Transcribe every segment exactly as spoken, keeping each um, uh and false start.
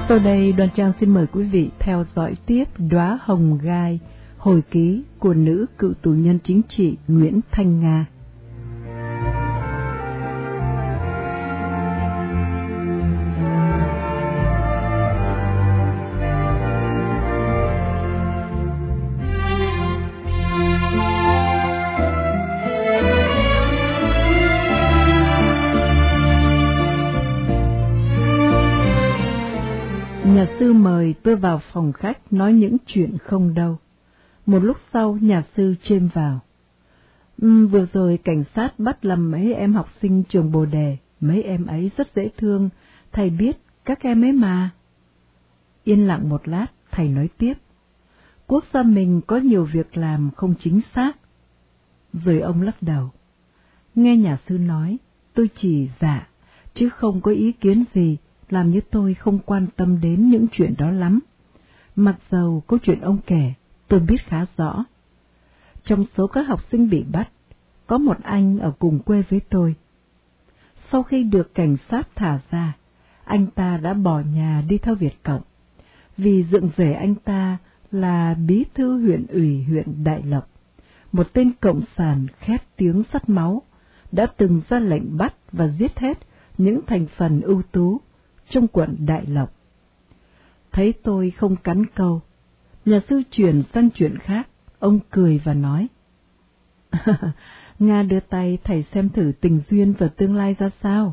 Sau đây, Đoan Trang xin mời quý vị theo dõi tiếp Đóa Hồng Gai, hồi ký của nữ cựu tù nhân chính trị Nguyễn Thanh Nga. Nhà sư mời tôi vào phòng khách nói những chuyện không đâu. Một lúc sau nhà sư chêm vào. Uhm, vừa rồi cảnh sát bắt làm mấy em học sinh trường Bồ Đề, mấy em ấy rất dễ thương, thầy biết các em ấy mà. Yên lặng một lát, thầy nói tiếp. Quốc gia mình có nhiều việc làm không chính xác. Rồi ông lắc đầu. Nghe nhà sư nói, tôi chỉ dạ, chứ không có ý kiến gì, làm như tôi không quan tâm đến những chuyện đó lắm. Mặc dầu câu chuyện ông kể, tôi biết khá rõ. Trong số các học sinh bị bắt, có một anh ở cùng quê với tôi. Sau khi được cảnh sát thả ra, anh ta đã bỏ nhà đi theo Việt Cộng, vì dượng rể anh ta là bí thư huyện ủy huyện Đại Lộc, một tên cộng sản khét tiếng sắt máu, đã từng ra lệnh bắt và giết hết những thành phần ưu tú trong quận Đại Lộc. Thấy tôi không cắn câu, nhà sư chuyển sang chuyện khác, ông cười và nói. Nga đưa tay thầy xem thử tình duyên và tương lai ra sao.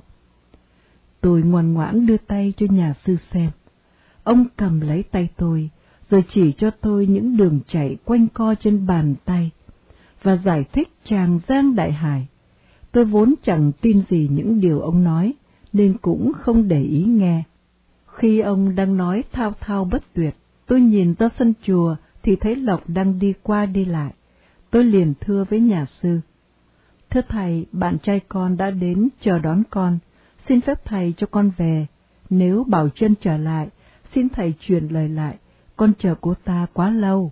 Tôi ngoan ngoãn đưa tay cho nhà sư xem. Ông cầm lấy tay tôi, rồi chỉ cho tôi những đường chảy quanh co trên bàn tay, và giải thích tràng giang đại hải. Tôi vốn chẳng tin gì những điều ông nói, nên cũng không để ý nghe. Khi ông đang nói thao thao bất tuyệt, tôi nhìn ra sân chùa thì thấy Lộc đang đi qua đi lại. Tôi liền thưa với nhà sư. Thưa thầy, bạn trai con đã đến chờ đón con, xin phép thầy cho con về. Nếu Bảo Trân trở lại, xin thầy truyền lời lại, con chờ cô ta quá lâu.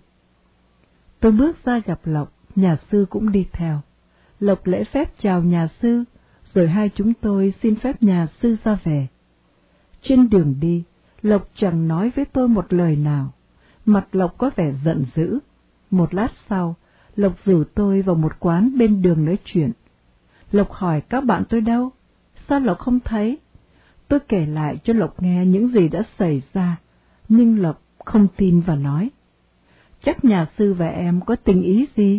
Tôi bước ra gặp Lộc, nhà sư cũng đi theo. Lộc lễ phép chào nhà sư, rồi hai chúng tôi xin phép nhà sư ra về. Trên đường đi, Lộc chẳng nói với tôi một lời nào, mặt Lộc có vẻ giận dữ. Một lát sau, Lộc rủ tôi vào một quán bên đường nói chuyện. Lộc hỏi các bạn tôi đâu, sao Lộc không thấy? Tôi kể lại cho Lộc nghe những gì đã xảy ra, nhưng Lộc không tin và nói. Chắc nhà sư và em có tình ý gì?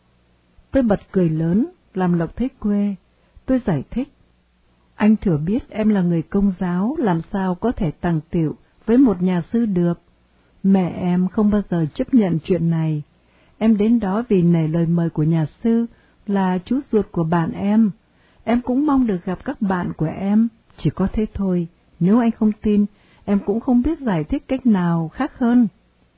Tôi bật cười lớn, làm Lộc thấy quê. Tôi giải thích. Anh thừa biết em là người Công giáo, làm sao có thể tàng tiệu với một nhà sư được. Mẹ em không bao giờ chấp nhận chuyện này. Em đến đó vì nể lời mời của nhà sư, là chú ruột của bạn em. Em cũng mong được gặp các bạn của em, chỉ có thế thôi. Nếu anh không tin, em cũng không biết giải thích cách nào khác hơn.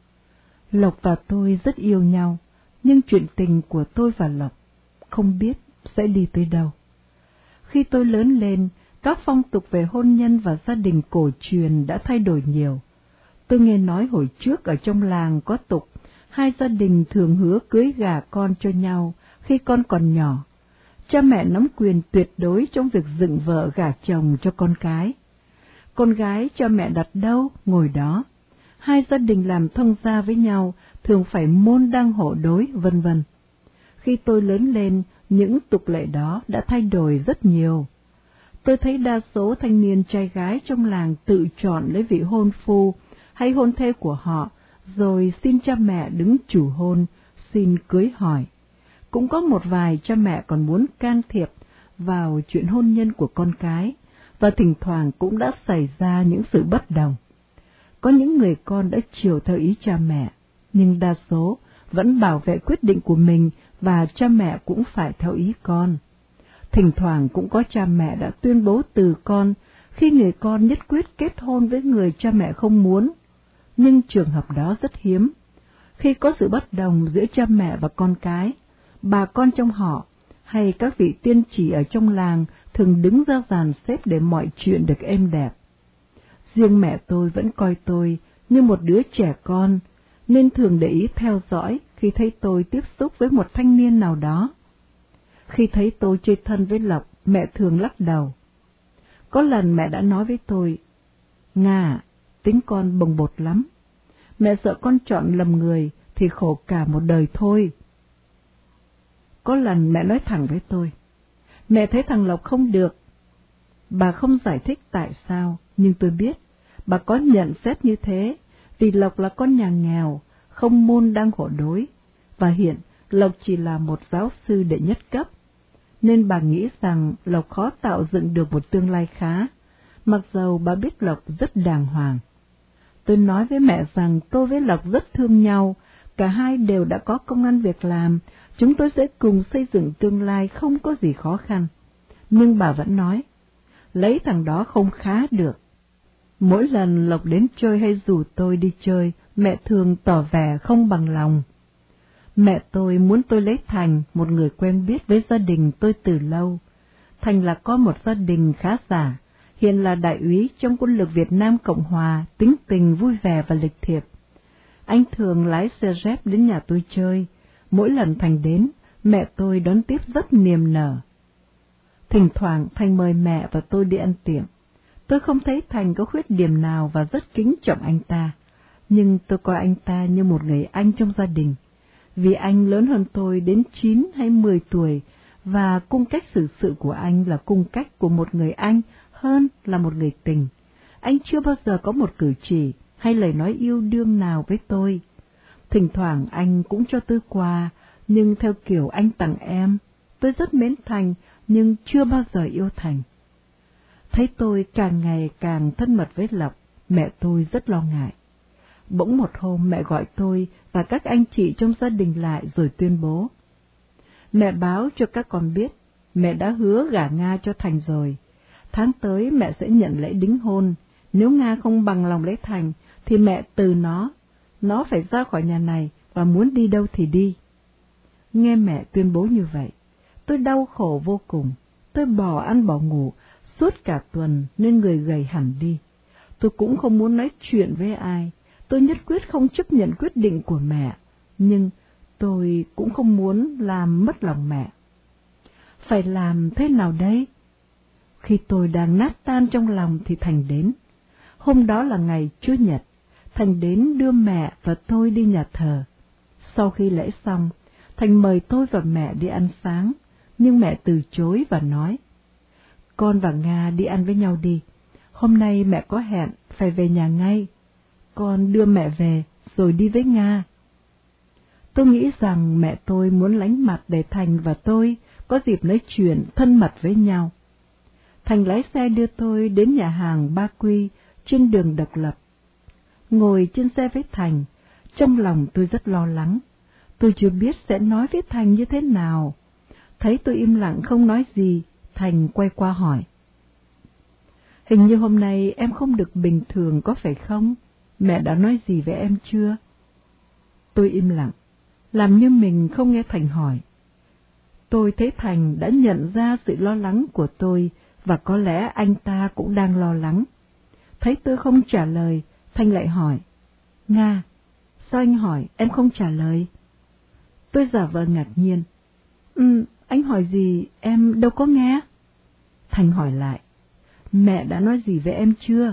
Lộc và tôi rất yêu nhau, nhưng chuyện tình của tôi và Lộc không biết sẽ đi tới đâu. Khi tôi lớn lên, các phong tục về hôn nhân và gia đình cổ truyền đã thay đổi nhiều. Tôi nghe nói hồi trước ở trong làng có tục, hai gia đình thường hứa cưới gả con cho nhau khi con còn nhỏ. Cha mẹ nắm quyền tuyệt đối trong việc dựng vợ gả chồng cho con cái. Con gái cha mẹ đặt đâu, ngồi đó. Hai gia đình làm thông gia với nhau, thường phải môn đăng hộ đối, vân vân. Khi tôi lớn lên, những tục lệ đó đã thay đổi rất nhiều. Tôi thấy đa số thanh niên trai gái trong làng tự chọn lấy vị hôn phu hay hôn thê của họ, rồi xin cha mẹ đứng chủ hôn, xin cưới hỏi. Cũng có một vài cha mẹ còn muốn can thiệp vào chuyện hôn nhân của con cái, và thỉnh thoảng cũng đã xảy ra những sự bất đồng. Có những người con đã chiều theo ý cha mẹ, nhưng đa số vẫn bảo vệ quyết định của mình và cha mẹ cũng phải theo ý con. Thỉnh thoảng cũng có cha mẹ đã tuyên bố từ con khi người con nhất quyết kết hôn với người cha mẹ không muốn, nhưng trường hợp đó rất hiếm. Khi có sự bất đồng giữa cha mẹ và con cái, bà con trong họ hay các vị tiên chỉ ở trong làng thường đứng ra dàn xếp để mọi chuyện được êm đẹp. Riêng mẹ tôi vẫn coi tôi như một đứa trẻ con, nên thường để ý theo dõi khi thấy tôi tiếp xúc với một thanh niên nào đó. Khi thấy tôi chơi thân với Lộc, mẹ thường lắc đầu. Có lần mẹ đã nói với tôi, Nga, tính con bồng bột lắm. Mẹ sợ con chọn lầm người thì khổ cả một đời thôi. Có lần mẹ nói thẳng với tôi, mẹ thấy thằng Lộc không được. Bà không giải thích tại sao, nhưng tôi biết, bà có nhận xét như thế, vì Lộc là con nhà nghèo, không môn đăng hộ đối, và hiện Lộc chỉ là một giáo sư đệ nhất cấp, nên bà nghĩ rằng Lộc khó tạo dựng được một tương lai khá, mặc dầu bà biết Lộc rất đàng hoàng. Tôi nói với mẹ rằng tôi với Lộc rất thương nhau, cả hai đều đã có công ăn việc làm, chúng tôi sẽ cùng xây dựng tương lai không có gì khó khăn. Nhưng bà vẫn nói, lấy thằng đó không khá được. Mỗi lần Lộc đến chơi hay rủ tôi đi chơi, mẹ thường tỏ vẻ không bằng lòng. Mẹ tôi muốn tôi lấy Thành, một người quen biết với gia đình tôi từ lâu. Thành là có một gia đình khá giả, hiện là đại úy trong quân lực Việt Nam Cộng Hòa, tính tình vui vẻ và lịch thiệp. Anh thường lái xe dép đến nhà tôi chơi, mỗi lần Thành đến, mẹ tôi đón tiếp rất niềm nở. Thỉnh thoảng Thành mời mẹ và tôi đi ăn tiệm. Tôi không thấy Thành có khuyết điểm nào và rất kính trọng anh ta, nhưng tôi coi anh ta như một người anh trong gia đình, vì anh lớn hơn tôi đến chín hay mười tuổi, và cung cách xử sự của anh là cung cách của một người anh hơn là một người tình. Anh chưa bao giờ có một cử chỉ hay lời nói yêu đương nào với tôi. Thỉnh thoảng anh cũng cho tôi quà, nhưng theo kiểu anh tặng em. Tôi rất mến Thành, nhưng chưa bao giờ yêu Thành. Thấy tôi càng ngày càng thân mật với Lộc, mẹ tôi rất lo ngại. Bỗng một hôm mẹ gọi tôi và các anh chị trong gia đình lại rồi tuyên bố. Mẹ báo cho các con biết, mẹ đã hứa gả Nga cho Thành rồi. Tháng tới mẹ sẽ nhận lễ đính hôn, nếu Nga không bằng lòng lấy Thành, thì mẹ từ nó, nó phải ra khỏi nhà này và muốn đi đâu thì đi. Nghe mẹ tuyên bố như vậy, tôi đau khổ vô cùng, tôi bỏ ăn bỏ ngủ, suốt cả tuần nên người gầy hẳn đi. Tôi cũng không muốn nói chuyện với ai, tôi nhất quyết không chấp nhận quyết định của mẹ, nhưng tôi cũng không muốn làm mất lòng mẹ. Phải làm thế nào đây? Khi tôi đang nát tan trong lòng thì Thành đến. Hôm đó là ngày Chủ nhật, Thành đến đưa mẹ và tôi đi nhà thờ. Sau khi lễ xong, Thành mời tôi và mẹ đi ăn sáng, nhưng mẹ từ chối và nói, con và Nga đi ăn với nhau đi, hôm nay mẹ có hẹn phải về nhà ngay, con đưa mẹ về rồi đi với Nga. Tôi nghĩ rằng mẹ tôi muốn lánh mặt để Thành và tôi có dịp nói chuyện thân mật với nhau. Thành lái xe đưa tôi đến nhà hàng Ba Quy trên đường Độc Lập. Ngồi trên xe với Thành, trong lòng tôi rất lo lắng. Tôi chưa biết sẽ nói với Thành như thế nào. Thấy tôi im lặng không nói gì, Thành quay qua hỏi. Hình như hôm nay em không được bình thường có phải không? Mẹ đã nói gì với em chưa? Tôi im lặng, làm như mình không nghe Thành hỏi. Tôi thấy Thành đã nhận ra sự lo lắng của tôi, và có lẽ anh ta cũng đang lo lắng. Thấy tôi không trả lời, Thành lại hỏi, Nga, sao anh hỏi em không trả lời? Tôi giả vờ ngạc nhiên. Ừ, anh hỏi gì em đâu có nghe. Thành hỏi lại, mẹ đã nói gì với em chưa?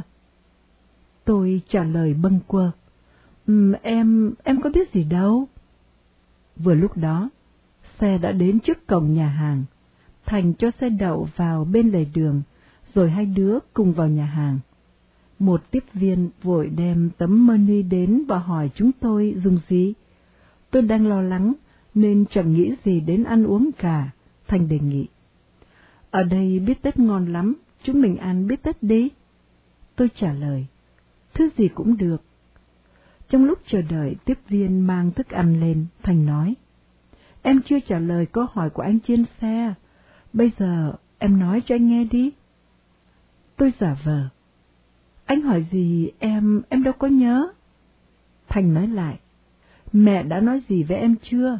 Tôi trả lời bâng quơ, ừ, em, em có biết gì đâu. Vừa lúc đó, xe đã đến trước cổng nhà hàng. Thành cho xe đậu vào bên lề đường, rồi hai đứa cùng vào nhà hàng. Một tiếp viên vội đem tấm menu đến và hỏi chúng tôi dùng gì. Tôi đang lo lắng nên chẳng nghĩ gì đến ăn uống cả. Thành đề nghị, ở đây bít tết ngon lắm, chúng mình ăn bít tết đi. Tôi trả lời, thứ gì cũng được. Trong lúc chờ đợi tiếp viên mang thức ăn lên, Thành nói, em chưa trả lời câu hỏi của anh trên xe, bây giờ em nói cho anh nghe đi. Tôi giả vờ, anh hỏi gì em, em đâu có nhớ. Thành nói lại, mẹ đã nói gì với em chưa?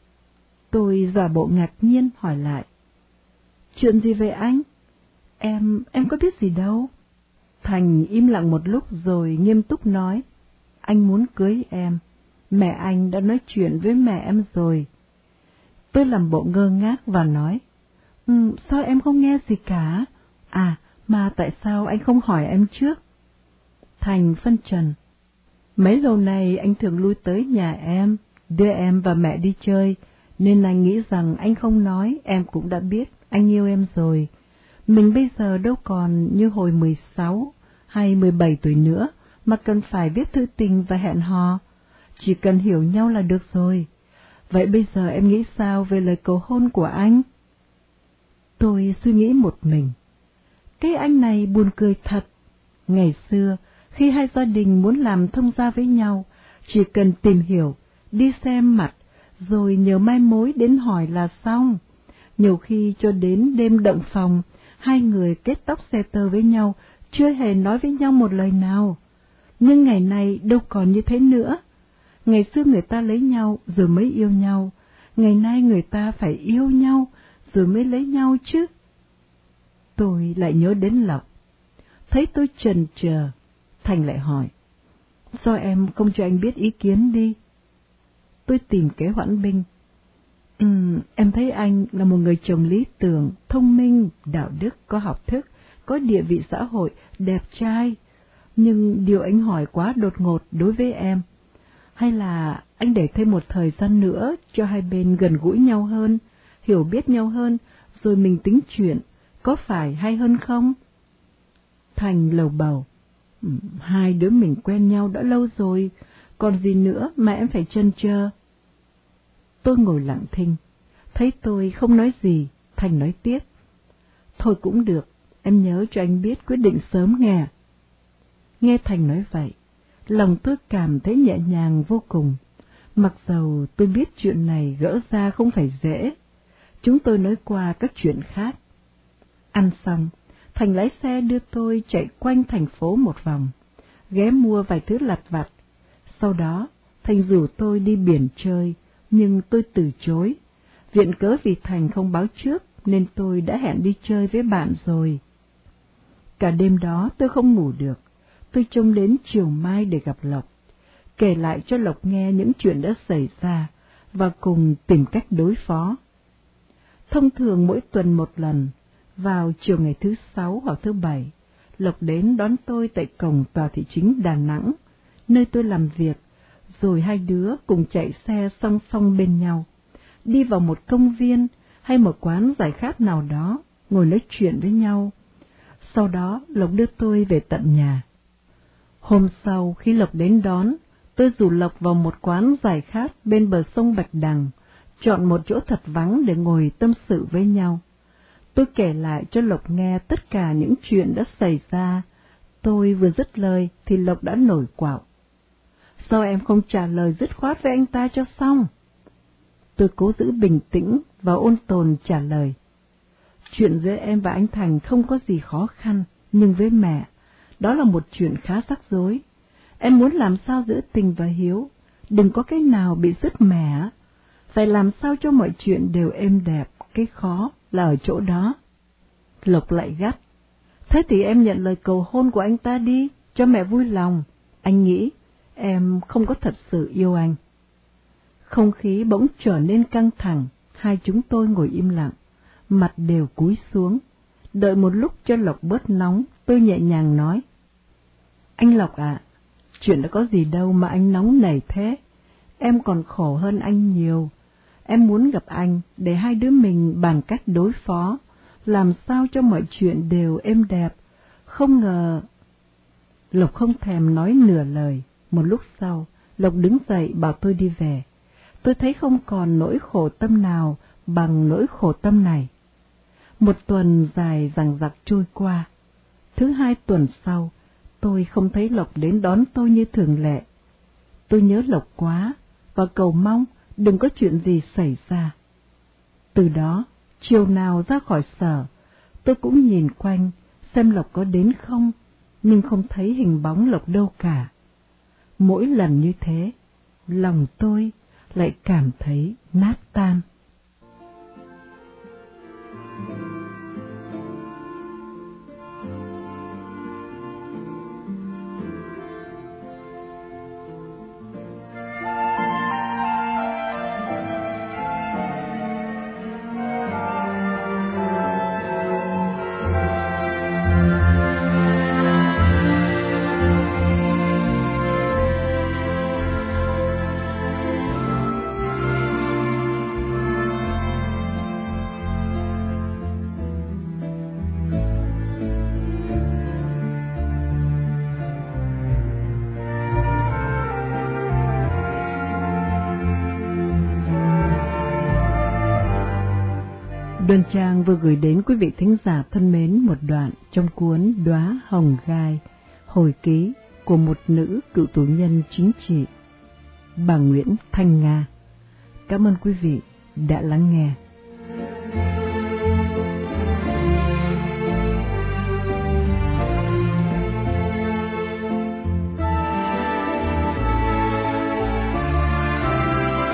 Tôi giả bộ ngạc nhiên hỏi lại, chuyện gì về anh? Em, em có biết gì đâu. Thành im lặng một lúc rồi nghiêm túc nói, anh muốn cưới em, mẹ anh đã nói chuyện với mẹ em rồi. Tôi làm bộ ngơ ngác và nói, ừ, sao em không nghe gì cả? À, mà tại sao anh không hỏi em trước? Thành phân trần. Mấy lâu nay anh thường lui tới nhà em, đưa em và mẹ đi chơi, nên anh nghĩ rằng anh không nói, em cũng đã biết anh yêu em rồi. Mình bây giờ đâu còn như hồi mười sáu hay mười bảy tuổi nữa, mà cần phải viết thư tình và hẹn hò. Chỉ cần hiểu nhau là được rồi. Vậy bây giờ em nghĩ sao về lời cầu hôn của anh? Tôi suy nghĩ một mình. Cái anh này buồn cười thật. Ngày xưa, khi hai gia đình muốn làm thông gia với nhau, chỉ cần tìm hiểu, đi xem mặt, rồi nhờ mai mối đến hỏi là xong. Nhiều khi cho đến đêm động phòng, hai người kết tóc xe tơ với nhau, chưa hề nói với nhau một lời nào. Nhưng ngày nay đâu còn như thế nữa. Ngày xưa người ta lấy nhau rồi mới yêu nhau, ngày nay người ta phải yêu nhau rồi mới lấy nhau chứ. Tôi lại nhớ đến Lộc. Thấy tôi chần chờ, Thành lại hỏi, sao em không cho anh biết ý kiến đi? Tôi tìm kế hoãn binh. Ừm, em thấy anh là một người chồng lý tưởng, thông minh, đạo đức, có học thức, có địa vị xã hội, đẹp trai. Nhưng điều anh hỏi quá đột ngột đối với em. Hay là anh để thêm một thời gian nữa cho hai bên gần gũi nhau hơn, hiểu biết nhau hơn, rồi mình tính chuyện, có phải hay hơn không? Thành lầu bầu. Hai đứa mình quen nhau đã lâu rồi, còn gì nữa mà em phải chần chờ? Tôi ngồi lặng thinh, thấy tôi không nói gì, Thành nói tiếp. Thôi cũng được, em nhớ cho anh biết quyết định sớm nghe. Nghe Thành nói vậy, lòng tôi cảm thấy nhẹ nhàng vô cùng, mặc dầu tôi biết chuyện này gỡ ra không phải dễ. Chúng tôi nói qua các chuyện khác. Ăn xong, Thành lái xe đưa tôi chạy quanh thành phố một vòng, ghé mua vài thứ lặt vặt. Sau đó, Thành rủ tôi đi biển chơi, nhưng tôi từ chối. Viện cớ vì Thành không báo trước, nên tôi đã hẹn đi chơi với bạn rồi. Cả đêm đó tôi không ngủ được, tôi trông đến chiều mai để gặp Lộc, kể lại cho Lộc nghe những chuyện đã xảy ra, và cùng tìm cách đối phó. Thông thường mỗi tuần một lần, vào chiều ngày thứ sáu hoặc thứ bảy, Lộc đến đón tôi tại cổng tòa thị chính Đà Nẵng, nơi tôi làm việc, rồi hai đứa cùng chạy xe song song bên nhau, đi vào một công viên hay một quán giải khát nào đó, ngồi nói chuyện với nhau. Sau đó Lộc đưa tôi về tận nhà. Hôm sau khi Lộc đến đón, tôi rủ Lộc vào một quán giải khát bên bờ sông Bạch Đằng, chọn một chỗ thật vắng để ngồi tâm sự với nhau. Tôi kể lại cho Lộc nghe tất cả những chuyện đã xảy ra. Tôi vừa dứt lời thì Lộc đã nổi quạo. Sao em không trả lời dứt khoát với anh ta cho xong? Tôi cố giữ bình tĩnh và ôn tồn trả lời. Chuyện giữa em và anh Thành không có gì khó khăn, nhưng với mẹ, đó là một chuyện khá rắc rối. Em muốn làm sao giữa tình và hiếu, đừng có cái nào bị sứt mẻ. Phải làm sao cho mọi chuyện đều êm đẹp, cái khó là ở chỗ đó. Lộc lại gắt. Thế thì em nhận lời cầu hôn của anh ta đi, cho mẹ vui lòng. Anh nghĩ em không có thật sự yêu anh. Không khí bỗng trở nên căng thẳng, hai chúng tôi ngồi im lặng, mặt đều cúi xuống. Đợi một lúc cho Lộc bớt nóng, tôi nhẹ nhàng nói. Anh Lộc ạ, chuyện đã có gì đâu mà anh nóng nảy thế. Em còn khổ hơn anh nhiều. Em muốn gặp anh để hai đứa mình bàn cách đối phó, làm sao cho mọi chuyện đều êm đẹp. Không ngờ... Lộc không thèm nói nửa lời. Một lúc sau, Lộc đứng dậy bảo tôi đi về. Tôi thấy không còn nỗi khổ tâm nào bằng nỗi khổ tâm này. Một tuần dài dằng dặc trôi qua. Thứ hai tuần sau, tôi không thấy Lộc đến đón tôi như thường lệ. Tôi nhớ Lộc quá, và cầu mong đừng có chuyện gì xảy ra. Từ đó, chiều nào ra khỏi sở, tôi cũng nhìn quanh xem Lộc có đến không, nhưng không thấy hình bóng Lộc đâu cả. Mỗi lần như thế, lòng tôi lại cảm thấy nát tan. Đoan Trang vừa gửi đến quý vị thính giả thân mến một đoạn trong cuốn Đóa Hồng Gai, hồi ký của một nữ cựu tù nhân chính trị, bà Nguyễn Thanh Nga. Cảm ơn quý vị đã lắng nghe.